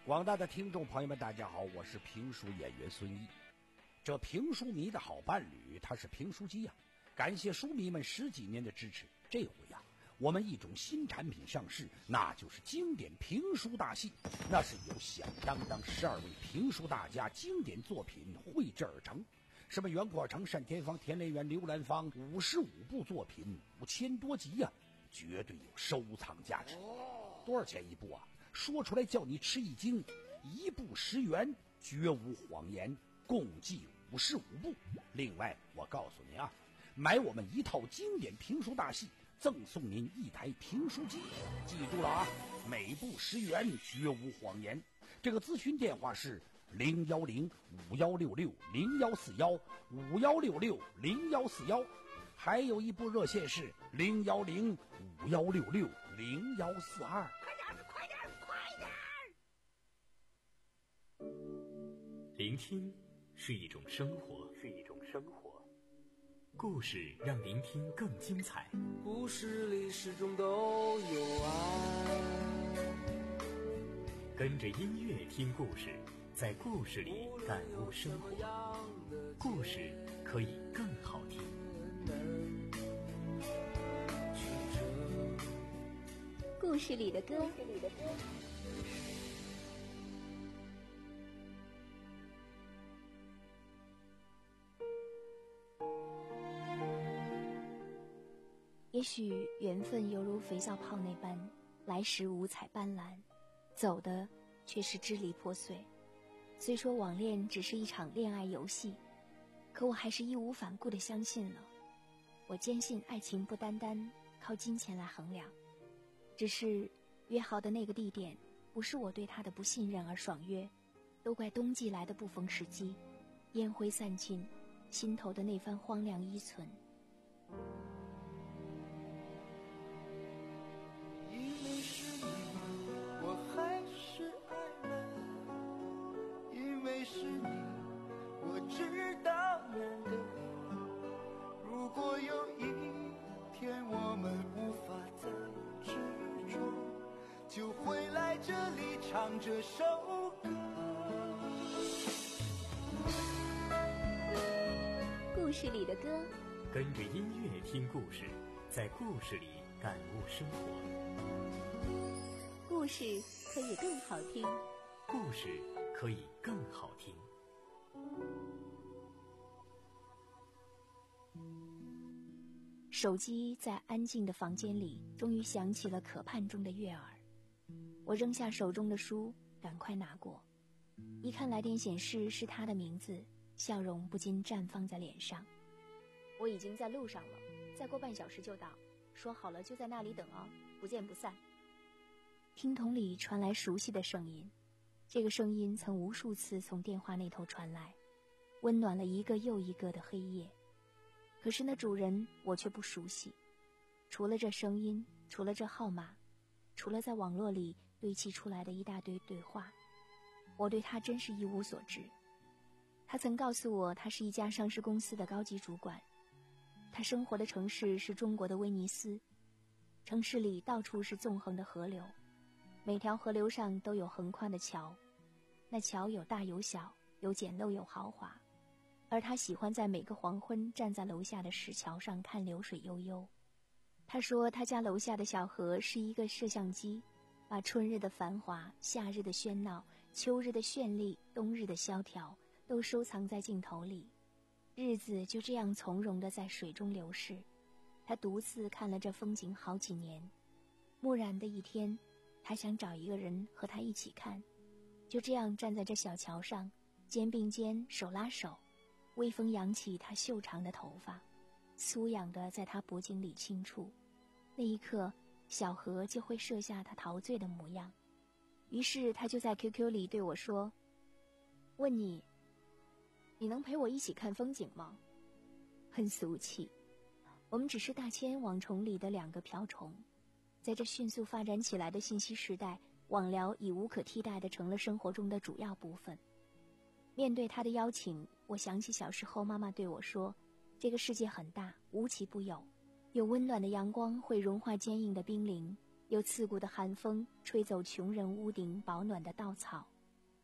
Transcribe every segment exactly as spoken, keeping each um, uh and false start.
广大的听众朋友们大家好，我是评书演员孙一。这评书迷的好伴侣他是评书机呀、啊，感谢书迷们十几年的支持。这回呀、啊，我们一种新产品上市，那就是经典评书大戏。那是由响当当十二位评书大家经典作品绘制而成，什么袁阔成、单田芳、田连元、刘兰芳，五十五部作品，五千多集呀、啊，绝对有收藏价值。多少钱一部啊？说出来叫你吃一惊，一部十元，绝无谎言，共计五十五部。另外我告诉你啊，买我们一套经典评书大戏，赠送您一台评书机。记住了啊，每部十元，绝无谎言。这个咨询电话是零幺零五幺六六零幺四幺五幺六六零幺四幺，还有一部热线是零幺零五幺六六零幺四二。 聆听是一种生活，是一种生活。故事让聆听更精彩。 故事里始终都有爱。 跟着音乐听故事，在故事里感悟生活。故事可以更好听。 故事里的歌。也许缘分犹如肥皂泡那般，来时五彩斑斓，走的却是支离破碎。虽说网恋只是一场恋爱游戏，可我还是义无反顾地相信了。我坚信爱情不单单靠金钱来衡量，只是约好的那个地点，不是我对他的不信任而爽约，都怪冬季来的不逢时机，烟灰散尽，心头的那番荒凉依存。 是你，我知道难得。如果有一天我们无法再执着，就回来这里唱这首歌。 故事里的歌， 跟着音乐听故事，在故事里感悟生活。 故事可以更好听。 故事可以更好听。 手机在安静的房间里终于响起了可盼中的悦耳。我扔下手中的书，赶快拿过，一看来电显示是他的名字，笑容不禁绽放在脸上。我已经在路上了，再过半小时就到，说好了就在那里等哦，不见不散。听筒里传来熟悉的声音，这个声音曾无数次从电话那头传来，温暖了一个又一个的黑夜。可是那主人我却不熟悉，除了这声音，除了这号码，除了在网络里堆砌出来的一大堆对话，我对他真是一无所知。他曾告诉我，他是一家上市公司的高级主管，他生活的城市是中国的威尼斯，城市里到处是纵横的河流，每条河流上都有横宽的桥，那桥有大有小，有简陋有豪华，而他喜欢在每个黄昏站在楼下的石桥上看流水悠悠。他说他家楼下的小河是一个摄像机，把春日的繁华、夏日的喧闹、秋日的绚丽、冬日的萧条都收藏在镜头里，日子就这样从容地在水中流逝。他独自看了这风景好几年，蓦然的一天，他想找一个人和他一起看，就这样站在这小桥上，肩并肩，手拉手，微风扬起他秀长的头发，酥痒的在他脖颈里轻触，那一刻小河就会设下他陶醉的模样。于是他就在 Q Q 里对我说，问你你能陪我一起看风景吗？很俗气，我们只是大千网虫里的两个瓢虫。在这迅速发展起来的信息时代，网聊已无可替代地成了生活中的主要部分。面对他的邀请，我想起小时候妈妈对我说，这个世界很大，无奇不有，有温暖的阳光会融化坚硬的冰凌，有刺骨的寒风吹走穷人屋顶保暖的稻草，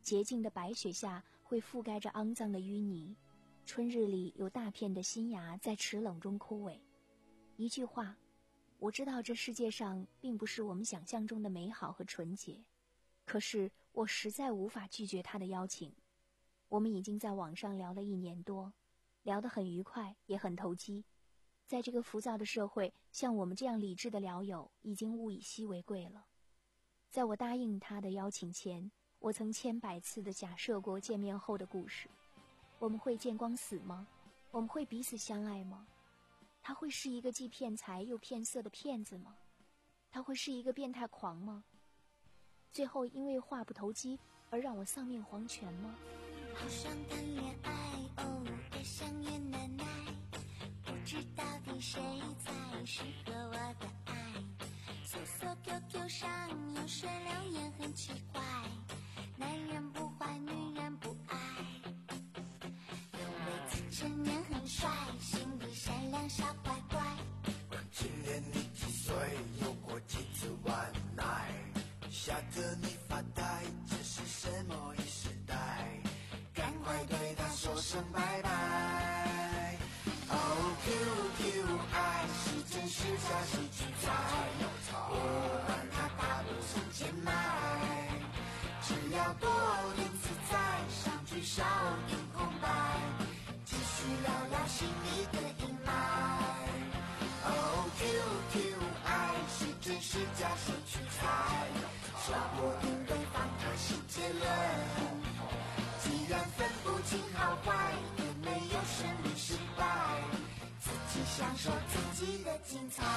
洁净的白雪下会覆盖着肮脏的淤泥，春日里有大片的新芽在齿冷中枯萎。一句话，我知道这世界上并不是我们想象中的美好和纯洁，可是我实在无法拒绝他的邀请。我们已经在网上聊了一年多，聊得很愉快，也很投机。在这个浮躁的社会，像我们这样理智的聊友已经物以稀为贵了。在我答应他的邀请前，我曾千百次地假设过见面后的故事。我们会见光死吗？我们会彼此相爱吗？他会是一个既骗财又骗色的骗子吗？他会是一个变态狂吗？最后因为话不投机而让我丧命黄泉吗？ 好想谈恋爱哦，也想演奶奶，不知到底谁才适合我的爱。搜索 Q Q 上有谁留言很奇怪，男人不坏，女人不爱。有位自称年很帅，心地善良小乖乖。 问今年你几岁？有过几次晚奶？吓得你发呆，这是什么一时代？赶快对他说声拜拜。哦 Q Q 爱是真是假是去猜，不管他大不上前买，只要多点自在，上句少点空白，继续聊聊心里的阴霾。哦 Q Q 爱是真是假是去猜，说不定对方他是结论。既然分不清好坏，也没有胜利失败，自己享受自己的精彩。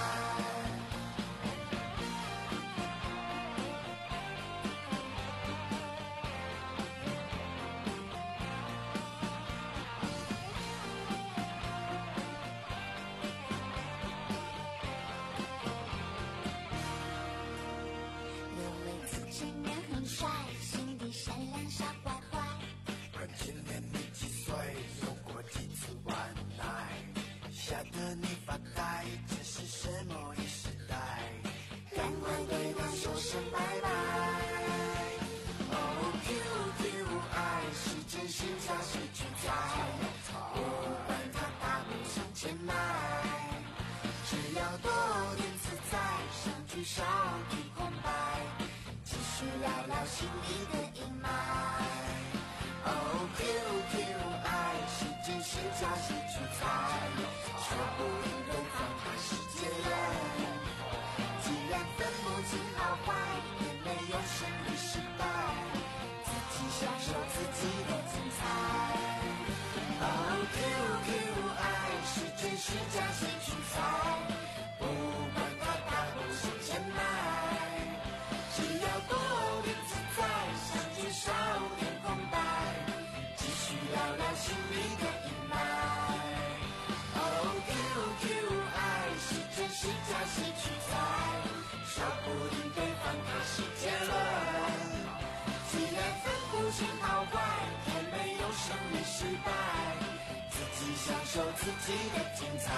有位自称人很帅，心地善良小乖乖。问今年你几岁？有过几次晚奶？吓得你发呆，这是什么一时代？赶快对他说声拜拜。哦 Q Q 爱是真是假是去猜，不管他大不上前买，只要多点自在，上句少点空白，继续聊聊心里的阴霾。哦 Q Q 爱是真是假是去猜，说不定对方他是结论。既然分不清好坏，也没有胜利失败，自己享受自己的精彩。哦 Q Q 爱是真是假是去猜，不管他大不上前买，只要多点自在，上句少点空白，继续聊聊心里的阴霾。哦 Q Q 爱是真是假是去猜，说不定对方他是结论。既然分不清好坏，也没有胜利失败，自己享受自己的精彩。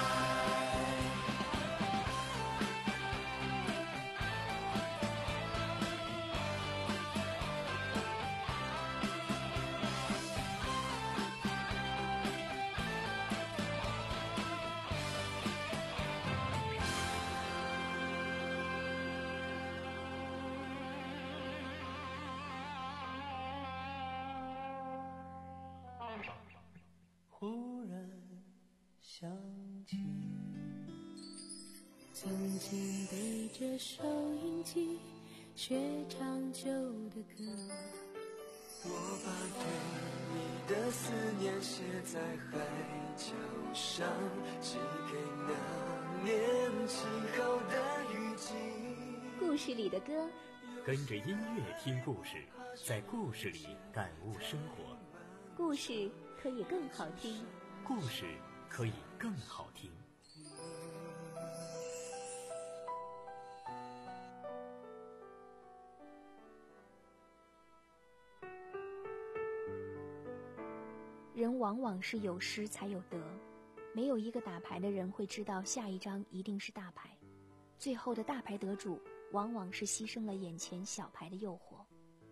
忽然想起， 曾经对着收音机学唱旧的歌， 我把对你的思念写在海角上，寄给那年轻后的雨季。 故事里的歌， 跟着音乐听故事，在故事里感悟生活。 故事可以更好听， 故事可以更好听。 人往往是有失才有得，没有一个打牌的人会知道下一张一定是大牌，最后的大牌得主往往是牺牲了眼前小牌的诱惑。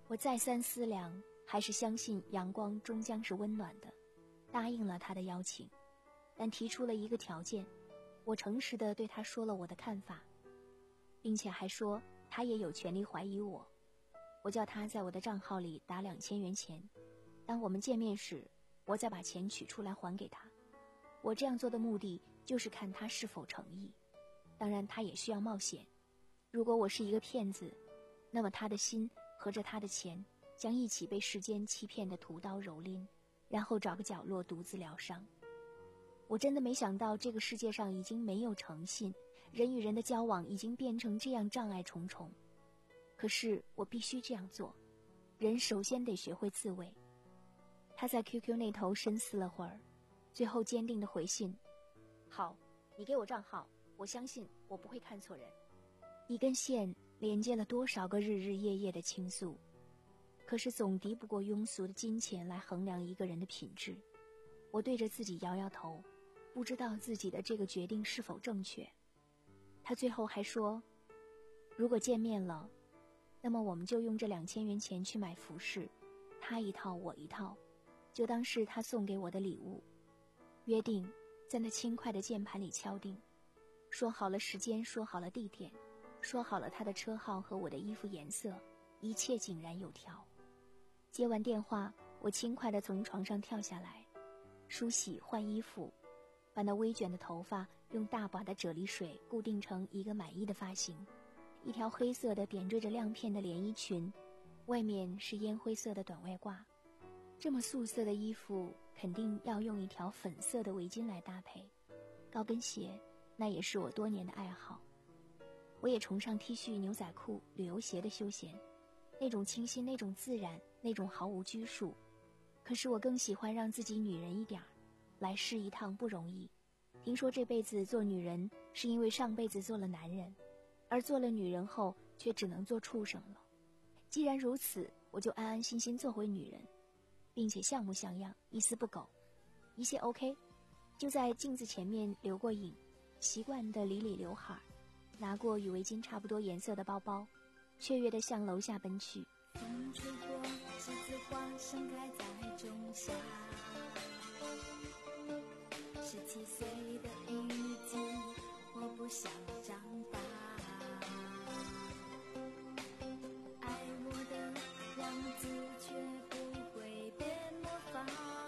我再三思量，还是相信阳光终将是温暖的，答应了他的邀请，但提出了一个条件。我诚实地对他说了我的看法，并且还说他也有权利怀疑我。我叫他在我的账号里打两千元钱，当我们见面时，我再把钱取出来还给他。我这样做的目的就是看他是否诚意，当然他也需要冒险。如果我是一个骗子，那么他的心和着他的钱将一起被时间欺骗的屠刀蹂躏，然后找个角落独自疗伤。我真的没想到这个世界上已经没有诚信，人与人的交往已经变成这样障碍重重。可是我必须这样做，人首先得学会自卫。他在 Q Q 那头深思了会儿，最后坚定地回信：好，你给我账号，我相信我不会看错人。一根线连接了多少个日日夜夜的倾诉，可是总敌不过庸俗的金钱来衡量一个人的品质。我对着自己摇摇头，不知道自己的这个决定是否正确。他最后还说，如果见面了，那么我们就用这两千元钱去买服饰，他一套我一套，就当是他送给我的礼物。约定在那轻快的键盘里敲定，说好了时间，说好了地点，说好了他的车号和我的衣服颜色，一切井然有条。接完电话，我轻快地从床上跳下来，梳洗换衣服，把那微卷的头发用大把的啫喱水固定成一个满意的发型，一条黑色的点缀着亮片的连衣裙，外面是烟灰色的短外褂。这么素色的衣服肯定要用一条粉色的围巾来搭配，高跟鞋那也是我多年的爱好。我也崇尚 T 恤、牛仔裤、旅游鞋的休闲，那种清新，那种自然，那种毫无拘束。可是我更喜欢让自己女人一点儿，来世一趟不容易。听说这辈子做女人是因为上辈子做了男人，而做了女人后却只能做畜生了。既然如此，我就安安心心做回女人，并且像模像样，一丝不苟。一切 OK， 就在镜子前面留过影，习惯的理理刘海，拿过与围巾差不多颜色的包包，雀跃地向楼下奔去。 风吹过，栀子花盛开在仲夏。十七岁的雨季，我不想长大。爱我的王子却不会变魔法，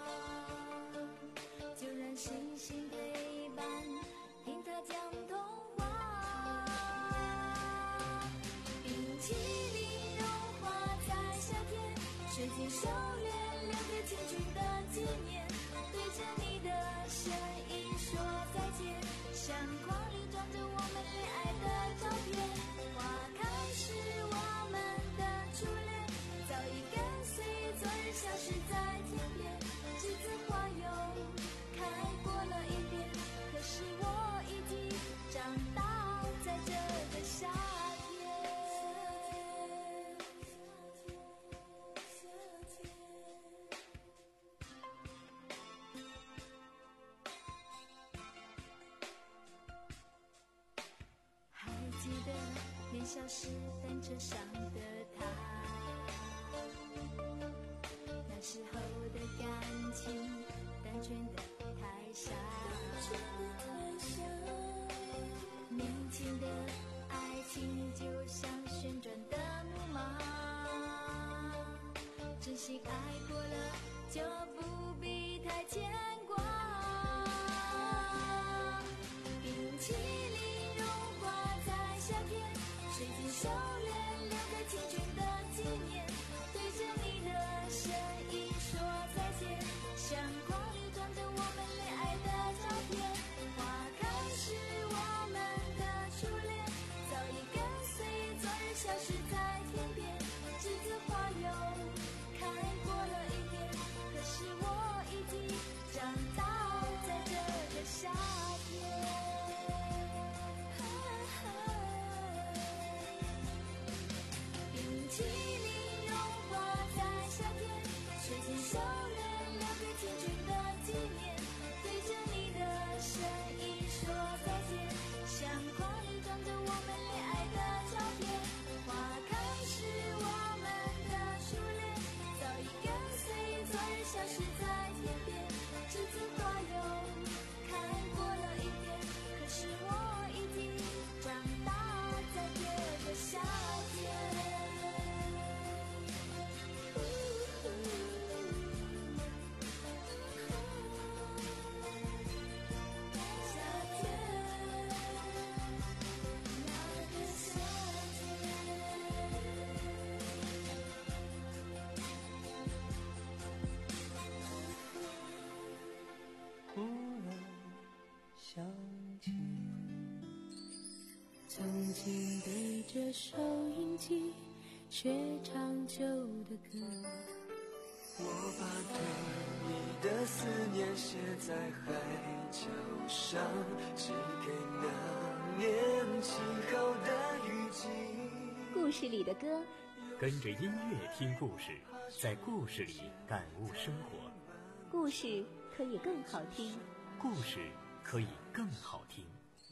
就让星星陪伴，听他讲童话。冰淇淋融化在夏天，水晶手链留给青春的纪念，对着你的身影说再见，相框里装着我们恋爱的照片。花开是我们的初恋，早已跟随昨日消失在天边。栀子花又开过了一遍，可是我已经长大在这个夏天。还记得年少时单车上的他，那时候的感情单纯的太傻，年轻的爱情就像旋转的木马，真心爱过了就不必太牵挂。冰淇淋融化在夏天，水晶手链留给青春的纪念，对着你的身影说再见，相框里装着我们恋爱的照片。花开是我们的初恋，早已跟随昨日消失在天边。栀子花又开过了一遍，可是我已经长大在这个夏天。 睛对着收音机，学唱旧的歌。 我把对你的思念写在海角上，寄给那年起好的雨季。 故事里的歌， 跟着音乐听故事，在故事里感悟生活。 故事可以更好听， 故事可以更好听。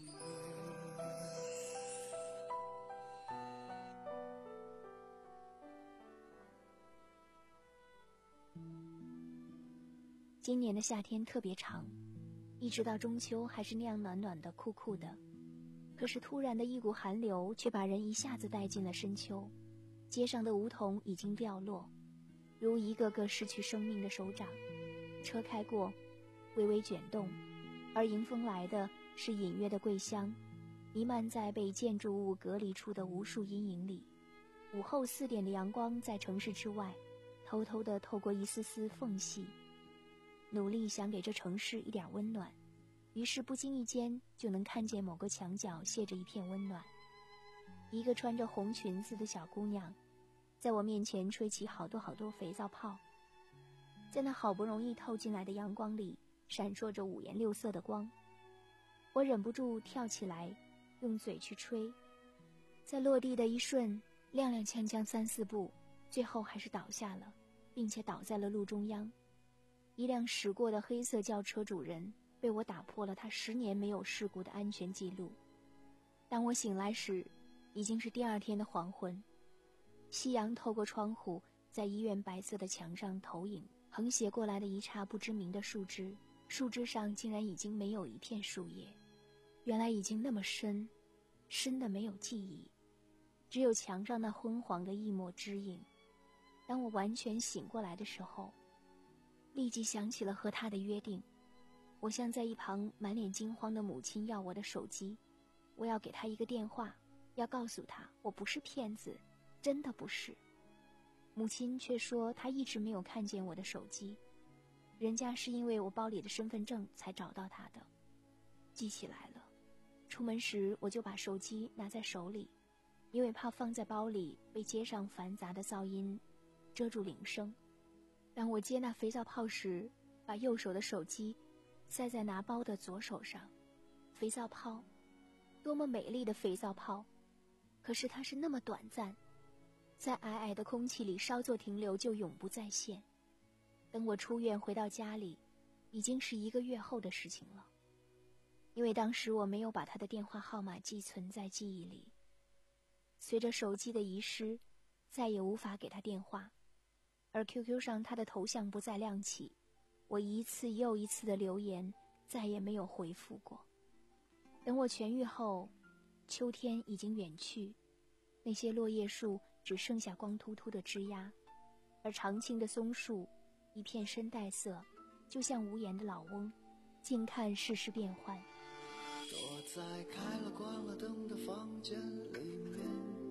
今年的夏天特别长，一直到中秋还是那样暖暖的、酷酷的。可是突然的一股寒流却把人一下子带进了深秋，街上的梧桐已经掉落，如一个个失去生命的手掌。车开过，微微卷动，而迎风来的是隐约的桂香，弥漫在被建筑物隔离出的无数阴影里。午后四点的阳光在城市之外，偷偷地透过一丝丝缝隙，努力想给这城市一点温暖，于是不经意间就能看见某个墙角卸着一片温暖。一个穿着红裙子的小姑娘，在我面前吹起好多好多肥皂泡，在那好不容易透进来的阳光里，闪烁着五颜六色的光。我忍不住跳起来，用嘴去吹，在落地的一瞬，踉踉跄跄三四步，最后还是倒下了，并且倒在了路中央。一辆驶过的黑色轿车主人被我打破了他十年没有事故的安全记录。当我醒来时，已经是第二天的黄昏。夕阳透过窗户，在医院白色的墙上投影，横斜过来的一杈不知名的树枝，树枝上竟然已经没有一片树叶。原来已经那么深，深的没有记忆，只有墙上那昏黄的一抹枝影。当我完全醒过来的时候，立即想起了和他的约定。我向在一旁满脸惊慌的母亲要我的手机，我要给他一个电话，要告诉他我不是骗子，真的不是。母亲却说她一直没有看见我的手机，人家是因为我包里的身份证才找到他的。记起来了，出门时我就把手机拿在手里，因为怕放在包里被街上繁杂的噪音遮住铃声。当我接那肥皂泡时，把右手的手机塞在拿包的左手上。肥皂泡，多么美丽的肥皂泡，可是它是那么短暂，在皑皑的空气里稍作停留就永不再现。等我出院回到家里，已经是一个月后的事情了。因为当时我没有把他的电话号码寄存在记忆里，随着手机的遗失，再也无法给他电话，而 Q Q 上他的头像不再亮起，我一次又一次的留言再也没有回复过。等我痊愈后，秋天已经远去，那些落叶树只剩下光秃秃的枝桠，而常青的松树一片深黛色，就像无言的老翁，静看世事变幻。 躲在开了关了灯的房间里面，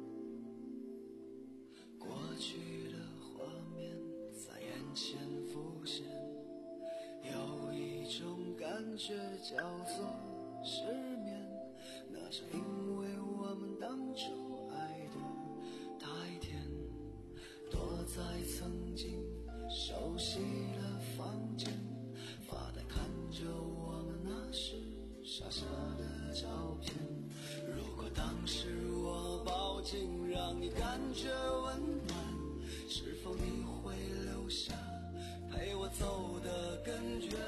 过去的画面在眼前浮现，有一种感觉叫做失眠，那是因为我们当初爱的太甜，躲在曾经熟悉的房间，发呆看着我们那时傻傻的照片。如果当时我抱紧让你感觉温暖，是否你会留下陪我走的根源？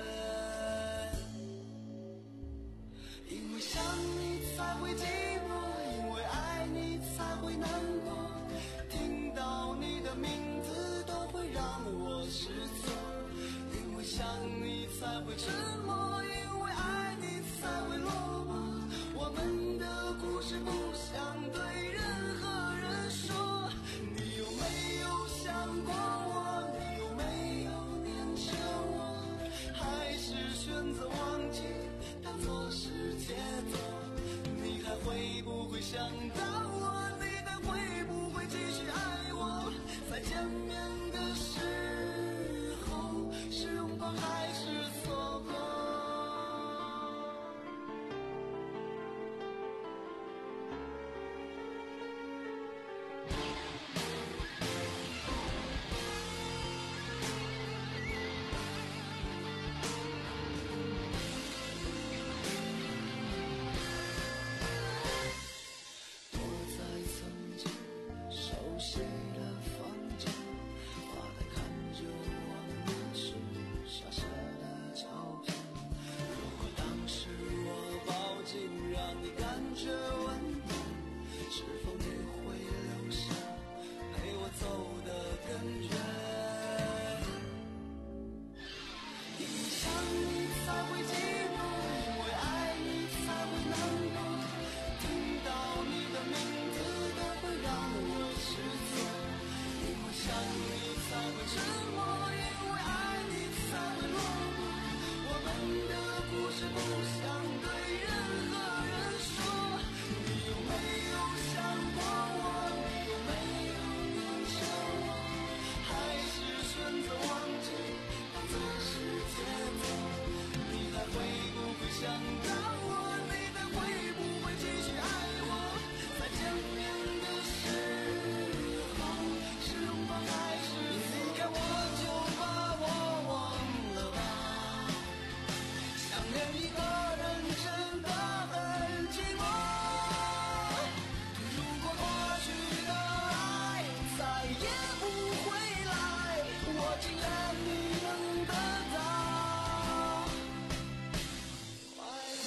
因为想你才会寂寞，因为爱你才会难过，听到你的名字都会让我失措，因为想你才会沉默，因为爱你才会落寞。我们的故事不想对任何人说，你有没有想过我？你有没有念着我？还是选择忘记当作是解脱？你还会不会想到我？你还会不会继续爱我？再见面的时候，是拥抱还是错过？ 想你才会沉默，因为爱你才会落寞。我们的故事不想对任何人说，你有没有想过我？你有没有念着我？还是选择忘记，当作是解脱？你还会不会想到我？你还会不会继续爱我？在见面的时候，是拥抱还是离开，我就把我忘了吧。想念一个人真的很寂寞。如果过去的爱再也不回来，我竟然你能得到快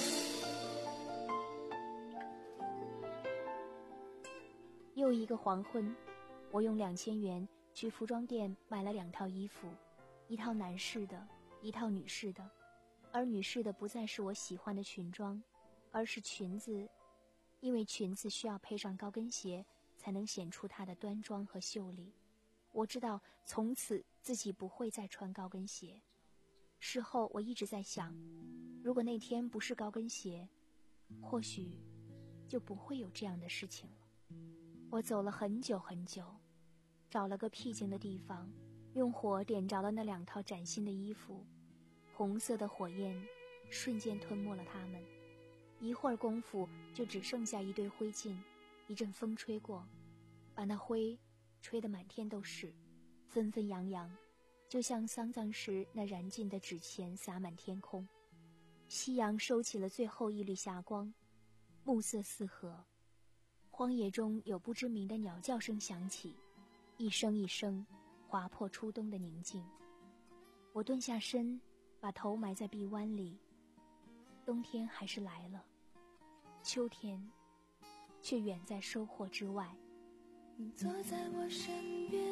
乐。 又一个黄昏，我用两千元去服装店买了两套衣服，一套男士的，一套女士的。而女士的不再是我喜欢的裙装，而是裙子，因为裙子需要配上高跟鞋才能显出它的端庄和秀丽。我知道从此自己不会再穿高跟鞋。事后我一直在想，如果那天不是高跟鞋，或许就不会有这样的事情了。我走了很久很久，找了个僻静的地方，用火点着了那两套崭新的衣服。红色的火焰瞬间吞没了它们，一会儿功夫就只剩下一堆灰烬。一阵风吹过，把那灰吹得满天都是，纷纷扬扬，就像丧葬时那燃尽的纸钱洒满天空。夕阳收起了最后一缕霞光，暮色四合，荒野中有不知名的鸟叫声响起，一声一声划破初冬的宁静。我蹲下身，把头埋在臂弯里。冬天还是来了，秋天却远在收获之外。 你坐在我身边，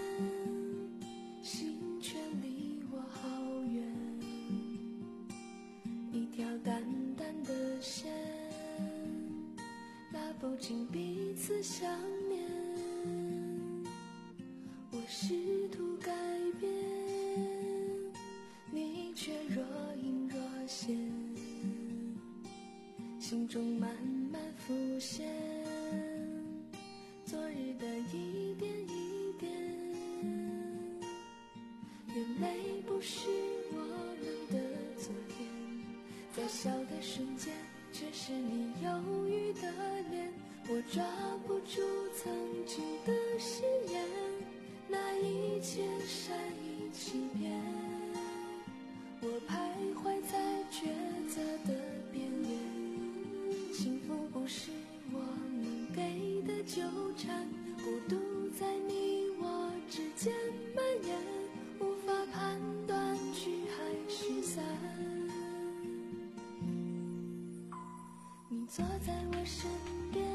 心却离我好远，一条淡淡的线，拉不进彼此想念。我试图改变，你却若隐若现，心中慢慢浮现昨日的一点一点。眼泪不是我们的昨天，在笑的瞬间却是你忧郁的脸。我抓不住曾经的誓言，那一切善意欺骗。我徘徊在抉择的边缘，幸福不是我能给的纠缠，孤独在你我之间蔓延，无法判断聚还是散。你坐在我身边，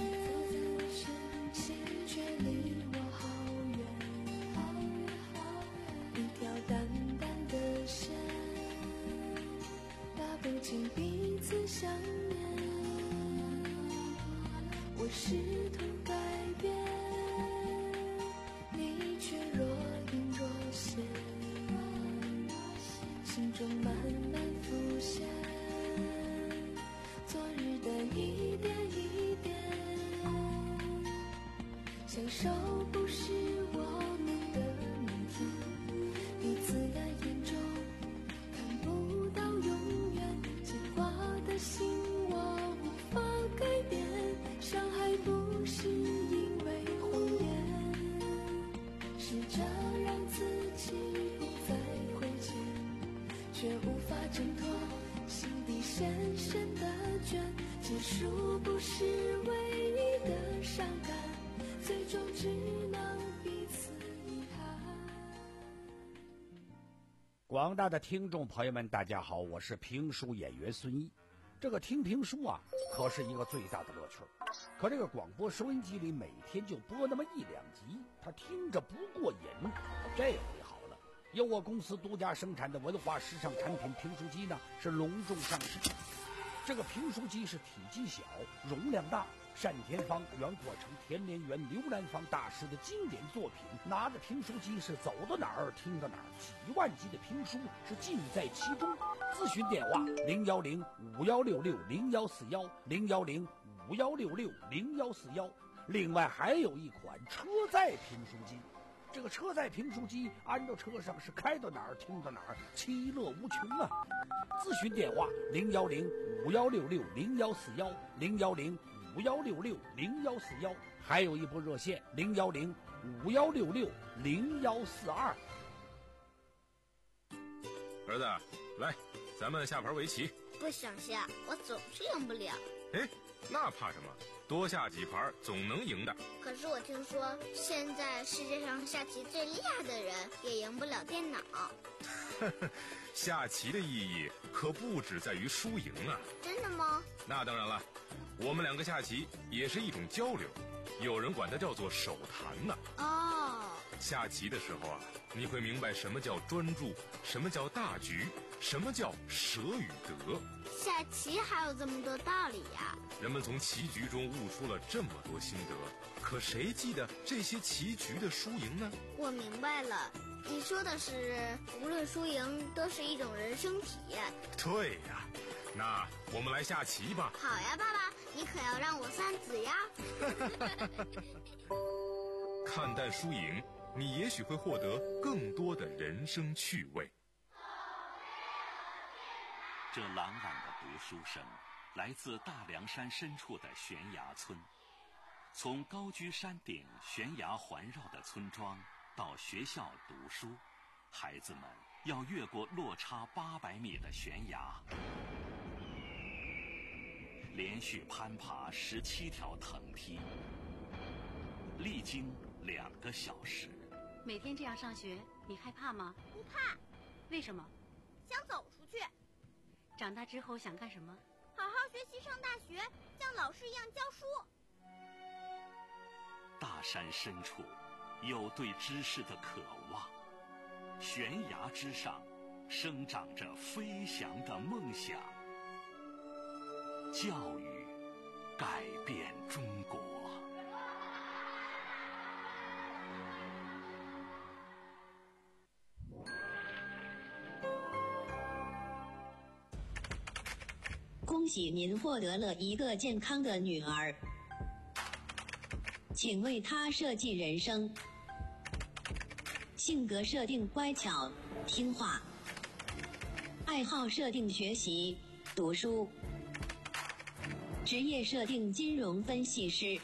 心却离我好远，一条淡淡的线，拉不进彼此想念。我试图改变，你却若隐若现，心中慢慢浮现昨日的一点一点。享受不是我们的明天，彼此的眼中看不到永远，牵挂的心我无法改变，伤害不是因为谎言，试着让自己不再亏欠，却无法挣脱心底深深的倦。结束不是唯一的伤感，最终只能彼此遗憾。 广大的听众朋友们，大家好，我是评书演员孙一。这个听评书啊，可是一个最大的乐趣。可这个广播收音机里每天就播那么一两集，他听着不过瘾。这回好了，由我公司独家生产的文化时尚产品评书机呢，是隆重上市。这个评书机是体积小、容量大， 单田芳、袁阔成、田连元、刘兰芳大师的经典作品，拿着评书机是走到哪儿听到哪儿，几万集的评书是尽在其中。咨询电话零幺零五幺六六零幺四幺零幺零五幺六六零幺四幺。另外还有一款车载评书机，这个车载评书机安到车上是开到哪儿听到哪儿，其乐无穷啊！咨询电话零幺零五幺六六零幺四幺零幺零五幺六六零幺四幺，还有一部热线零幺零五幺六六零幺四二。 儿子，来，咱们下盘围棋。 不想下，我总是赢不了。 哎，那怕什么？多下几盘总能赢的。 可是我听说，现在世界上下棋最厉害的人也赢不了电脑。 下棋的意义可不只在于输赢啊！ 真的吗？ 那当然了，我们两个下棋也是一种交流，有人管它叫做手谈呢。 哦， 下棋的时候啊，你会明白什么叫专注，什么叫大局，什么叫舍与得。 下棋还有这么多道理呀！ 人们从棋局中悟出了这么多心得，可谁记得这些棋局的输赢呢？ 我明白了，你说的是无论输赢都是一种人生体验。 对呀，那我们来下棋吧。 好呀，爸爸，你可要让我三子呀！ 看淡输赢，你也许会获得更多的人生趣味。 这朗朗的读书声来自大凉山深处的悬崖村。从高居山顶悬崖环绕的村庄到学校读书，孩子们要越过落差八百米的悬崖，连续攀爬十七条藤梯，历经两个小时。 每天这样上学，你害怕吗？ 不怕。 为什么？ 想走出去。 长大之后想干什么？ 好好学习，上大学，像老师一样教书。 大山深处有对知识的渴望，悬崖之上生长着飞翔的梦想。教育改变中国。 恭喜您获得了一个健康的女儿，请为她设计人生。性格设定乖巧听话，爱好设定学习读书，职业设定金融分析师，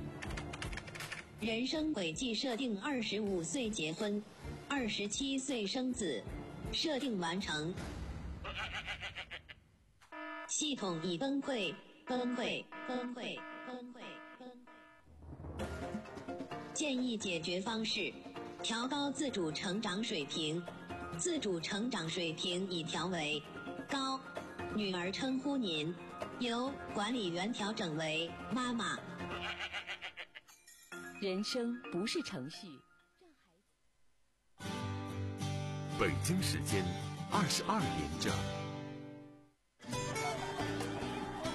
人生轨迹设定二十五岁结婚，二十七岁生子，设定完成。系统已崩溃，崩溃，崩溃，崩溃，崩溃。建议解决方式：调高自主成长水平。自主成长水平已调为高。女儿称呼您，由管理员调整为妈妈。 人生不是程序。 北京时间二十二点整。